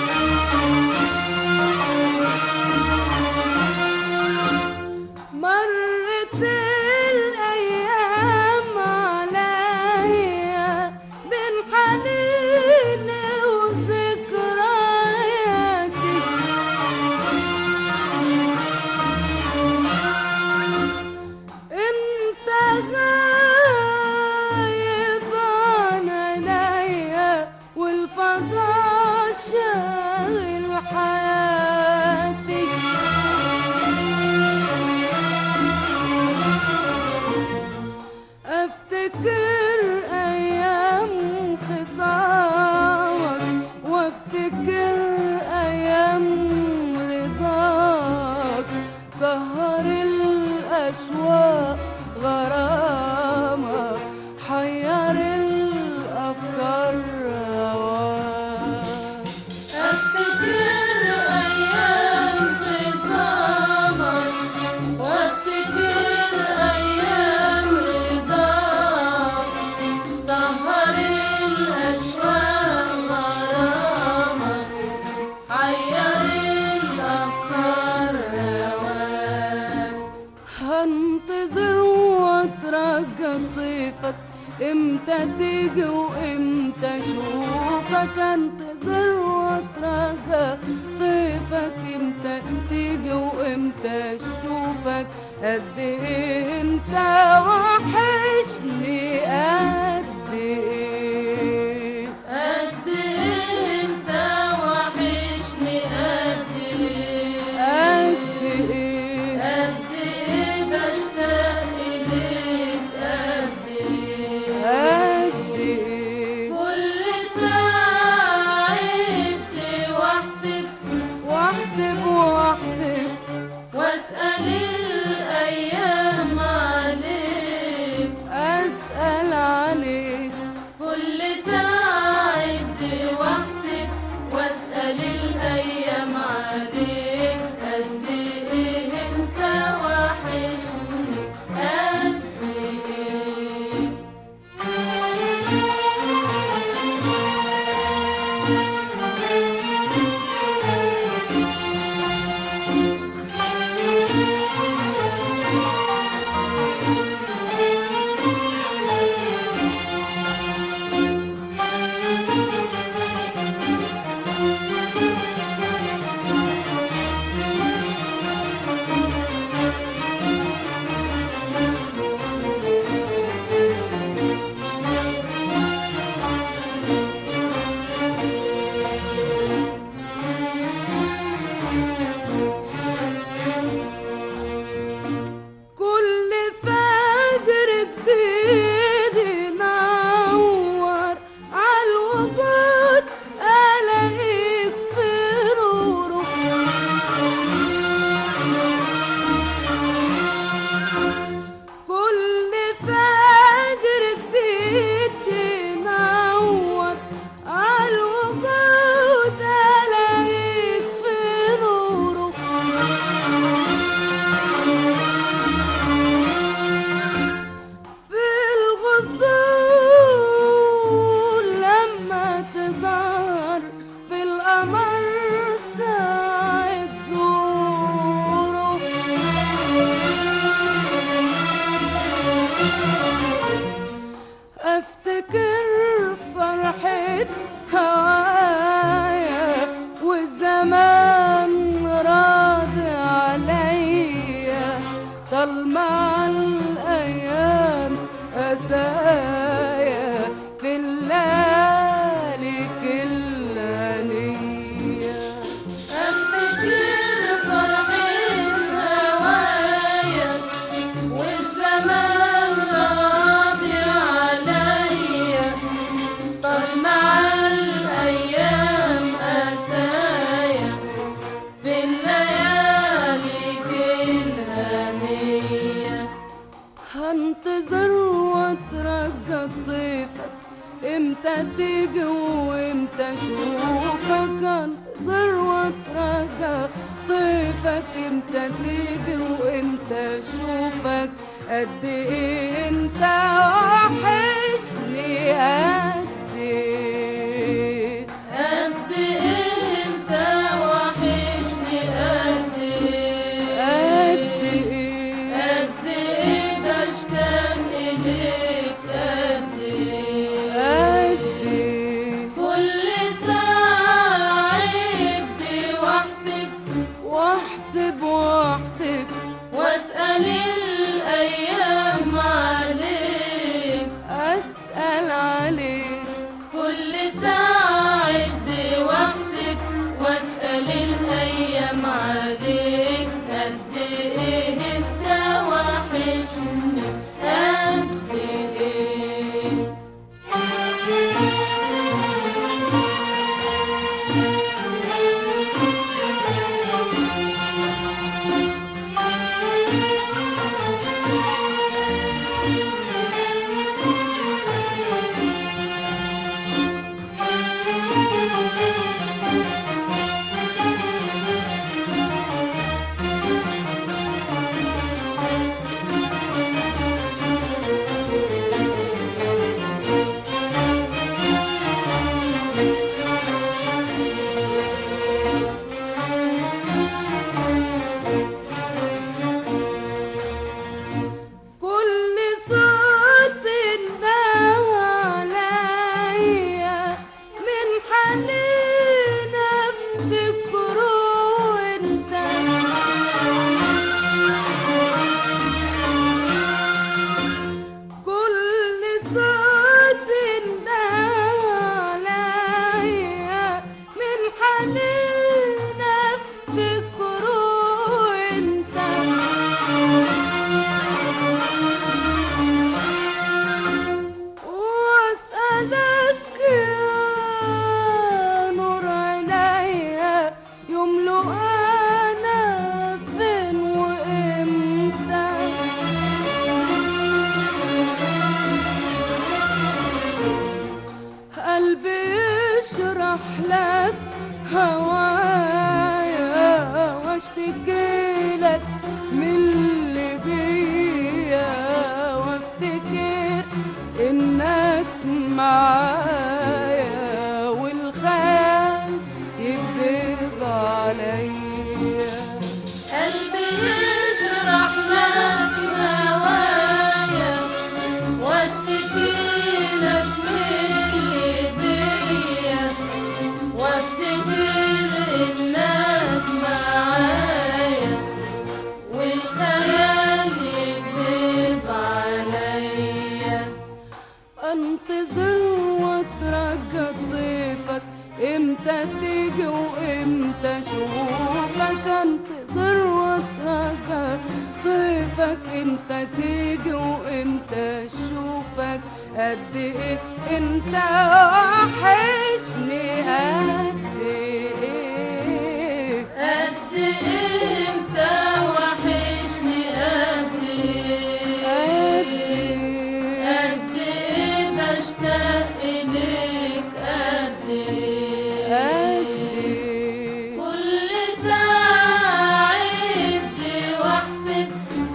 مرت الأيام عليا بين حنيني وذكرياتي انت غايب عن عينيا والفضاء شاغل حياتي افتكر ايام خصامك وافتكر ايام رضاك سهر الاشواق غرامك حير الافكار هواك اشوفك انتظر واترجى طيفك امتى تيجي وامتى اشوفك قد ايه انت وحشني قد ايه قد ايه انت وحشني قد ايه قد ايه قد ايه بشتاق اليك قد ايه قد ايه كل ساعة عدت واحسب واحسب واحسب واسأل الأيام عليك اسأل عليك كل ساعة عد واحسب واسأل الأيام عليك قد إيه أنت وحشني قد إيه كل فجر جديد ينور عالوجود الاقيك في نوره كل فجر جديد ينور عالوجود الاقيك في نوره في الغصون لما تظهر في القمر ساعة زوره افتكر فرحة هوايا والزمان راضي عليا طالما الايام اسايا في الليالي كلانية أفتكر فرحة هوايا والزمان راضي عليا طمع الأيام أسايا في الليالي كلانية هنتظر واترجى طيفك امتى تيجي وامتى اشوفك هنتظر واترجى طيفك امتى تيجي وامتى اشوفك قد ايه انت وحشني قد ايه قد إيه أنت وحشني قد إيه قد ايه قد إيه بشتاق إليك قد إيه قد ايه كل ساعة عد واحسب واحسب واحسب واسأل الأيام عليك اسأل عليك كل ساعة عد واحسب واسأل الأيام عليك قد إيه أنت وحشني قد إيه علينا افتكره انت واسألك يا نور عينيا يملؤ انا فين وامتى قلبي يشرح لك هوايا واشتكي لك من اللي بيا وافتكر انك معايا والخيال يكذب عليا قلبي يشرح لك هوايا واشتكي لك من اللي بيا وافتكر انك معايا والخيال يكذب عليا انتظر واترجى ضيفك امتى تيجي وامتى اشوفك انتظر واترجى ضيفك امتى تيجي وامتى اشوفك قد ايه انت وحشني قد ايه قد ايه انت وحشني قد ايه قد ايه بشتاق اليك قد ايه كل ساعة عد واحسب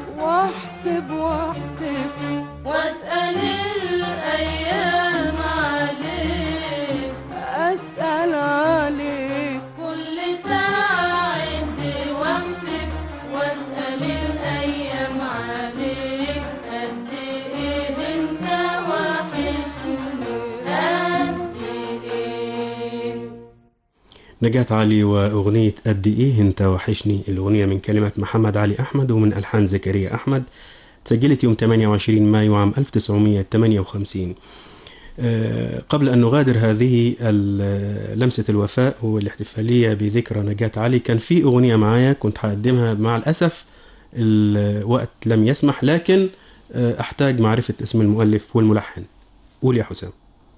واحسب واسأل الايام عليك اسأل عليك كل ساعة عد واحسب واسأل الايام عليك قد ايه انت وحشني قد ايه. نجاة علي وأغنية قد إيه أنت وحشني. الأغنية من كلمات محمد علي أحمد ومن ألحان زكريا أحمد، سجلت يوم 28 مايو عام 1958. قبل أن نغادر هذه لمسة الوفاء والاحتفالية بذكرى نجاة علي، كان في أغنية معايا كنت هقدمها، مع الأسف الوقت لم يسمح، لكن أحتاج معرفة اسم المؤلف والملحن. قول يا حسام.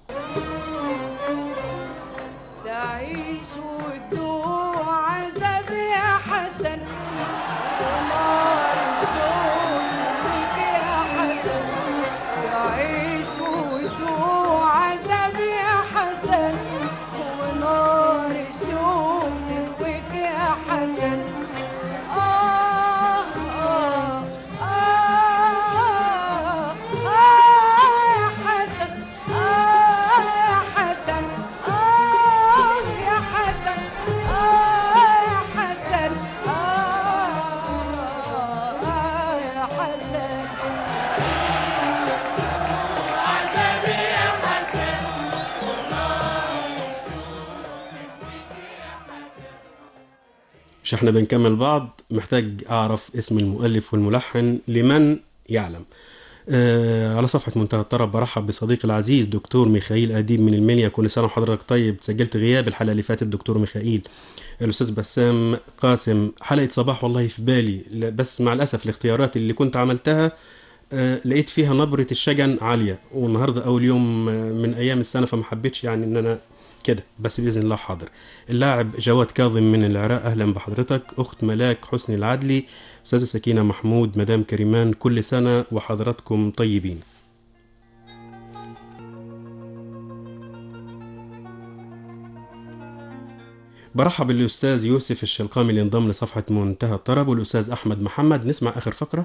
تعيش وتدوق عذاب يا حسن ونار الشوق فيك يا حسن تعيش وتدوق عذاب يا حسن ونار الشوق فيك يا حسن يا حسن يا حسن يا حسن يا حسن يا حسن مش احنا بنكمل بعض، محتاج اعرف اسم المؤلف والملحن لمن يعلم. على صفحة منتهى الطرب برحب بصديقي العزيز دكتور ميخائيل أديب من المنيا. كل سنة وحضرتك طيب. سجلت غياب الحلقة اللي فاتت دكتور ميخائيل. الأستاذ بسام قاسم، حلقة صباح والله في بالي، بس مع الأسف الاختيارات اللي كنت عملتها لقيت فيها نبرة الشجن عالية، والنهاردة أول يوم من أيام السنة فما حبيتش يعني إن أنا كده، بس بإذن الله حاضر. اللاعب جواد كاظم من العراق، أهلا بحضرتك. أخت ملاك حسني العدلي، أستاذة سكينة محمود، مدام كريمان، كل سنة وحضراتكم طيبين. برحب بالأستاذ يوسف الشلقامي اللي انضم لصفحة منتهى الطرب، والأستاذ أحمد محمد. نسمع آخر فقرة.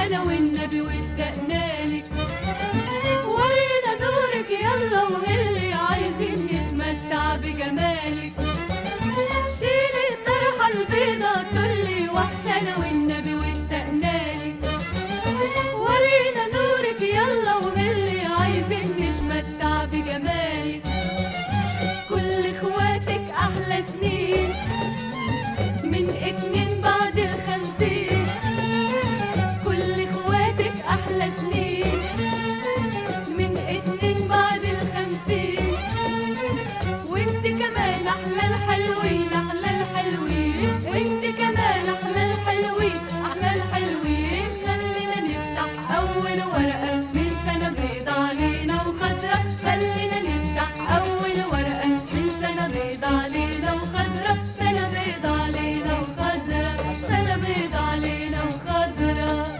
وحشنا والنبي واشتقنا لك. ورينا نورك يلا وهلي عايزين نتمتع بجمالك. شيلي الطرحة البيضة تقولي وحشنا والنبي واشتقنا لك. ورينا نورك يلا وهلي عايزين نتمتع بجمالك. كل اخواتك احلى سنين من 2 بعد 50. كل اخواتك احلى سنين من 2 بعد 50. وانت كمان احلى الحلوين احلى الحلوين. وانت كمان احلى الحلوين احلى الحلوين. خلينا نفتح اول ورقة من سنة بيضة علينا وخضرة. خلينا نفتح اول ورقة من سنة بيضة علينا وخضرة. سنة بيضة علينا وخضرة. سنة بيضة علينا وخضرة.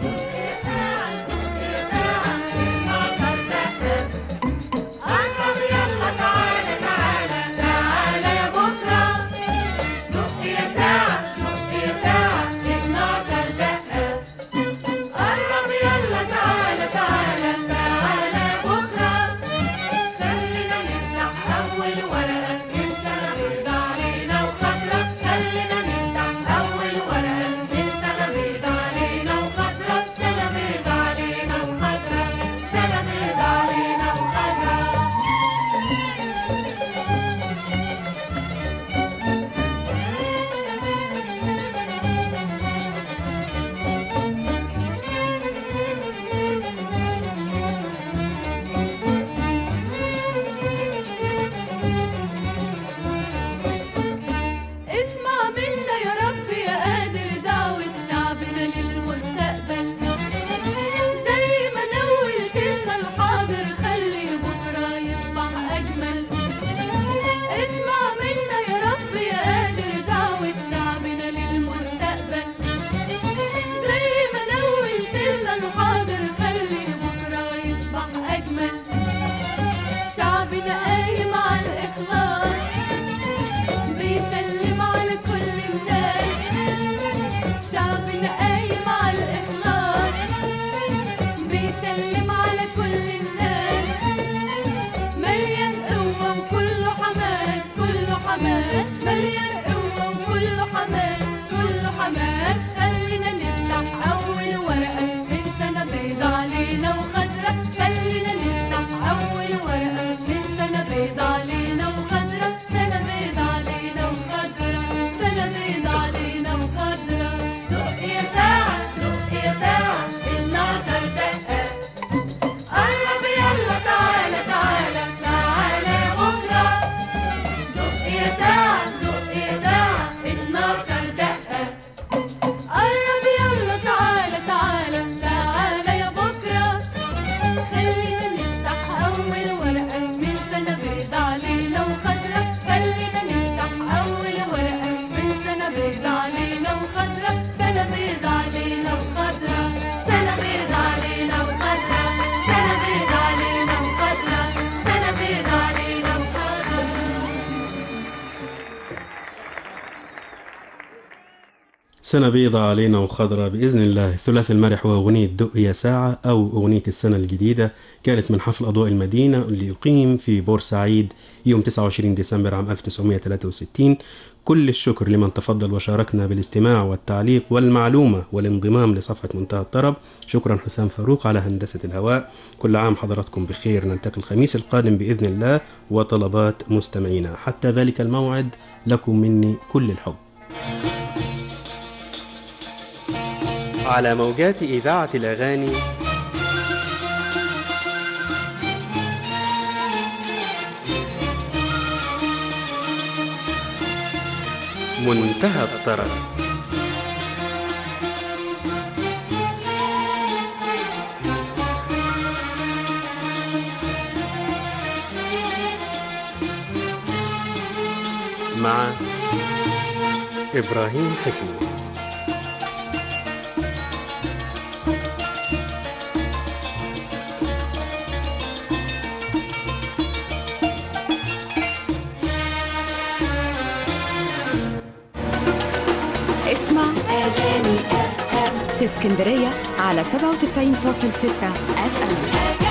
قرب يلا تعالى تعالى تعالى يا بكرة. دق يا ساعة دق يا ساعة 12 دقة. قرب يلا تعالى تعالى تعالى يا بكرة. خلينا نفتح أول ورقة من سنة بيضة علينا وخضرة. خلينا نفتح أول ورقة من سنة بيضة علينا وخضرة. سنة بيضة علينا وخضرة. سنة بيضة علينا وخضرة. اسمع منا يا رب يا قادر دعوة شعبنا للمستقبل. زي ما نولت لنا الحاضر خلي بكرة يصبح أجمل. اسمع منا يا رب يا قادر دعوة شعبنا للمستقبل. زي ما نولت لنا الحاضر خلي بكرة يصبح أجمل. شعبنا قايم على الإخلاص بيسلم على كل الناس. شعبنا قايم على الإخلاص بيسلم على كل الناس. مليان قوة وكله حماس كله حماس. مليان قوة وكله حماس كله حماس. خلينا نفتح أول ورقة من سنة بيضة علينا وخضرة. خلينا نفتح أول ورقة من سنة بيضة علينا وخضرة. سنة بيضة علينا وخضرة. سنة بيضة علينا وخضرة. دق يا ساعة دق يا ساعة 12 دقة. قرب يلا تعالى تعالى تعالى يا بكرة. دق يا ساعة دق يا ساعة 12 دقة. قرب يلا تعالى تعالى تعالى يا بكرة. خلينا نفتح أول ورقة من سنة بيضة علينا وخضرة. خلينا نفتح أول ورقة من سنة بيضة علينا وخضرة. سنة بيضة علينا وخضرة. سنة بيضة علينا وخضرة. سنة بيضة علينا وخضرة. سنة بيضة علينا وخضرة. سنة بيضة علينا وخضرة بإذن الله. الثلاث المرح وأغنية دق يا ساعة أو أغنية السنة الجديدة كانت من حفل أضواء المدينة اللي يقيم في بورسعيد يوم 29 ديسمبر عام 1963. كل الشكر لمن تفضل وشاركنا بالاستماع والتعليق والمعلومة والانضمام لصفحة منتهى الطرب. شكرا حسام فاروق على هندسة الهواء. كل عام حضراتكم بخير. نلتقي الخميس القادم بإذن الله وطلبات مستمعينا. حتى ذلك الموعد لكم مني كل الحب. على موجات إذاعة الأغاني منتهى الطرب. مع إبراهيم حفني. اسمع أغاني FM في اسكندرية على 97.6 FM.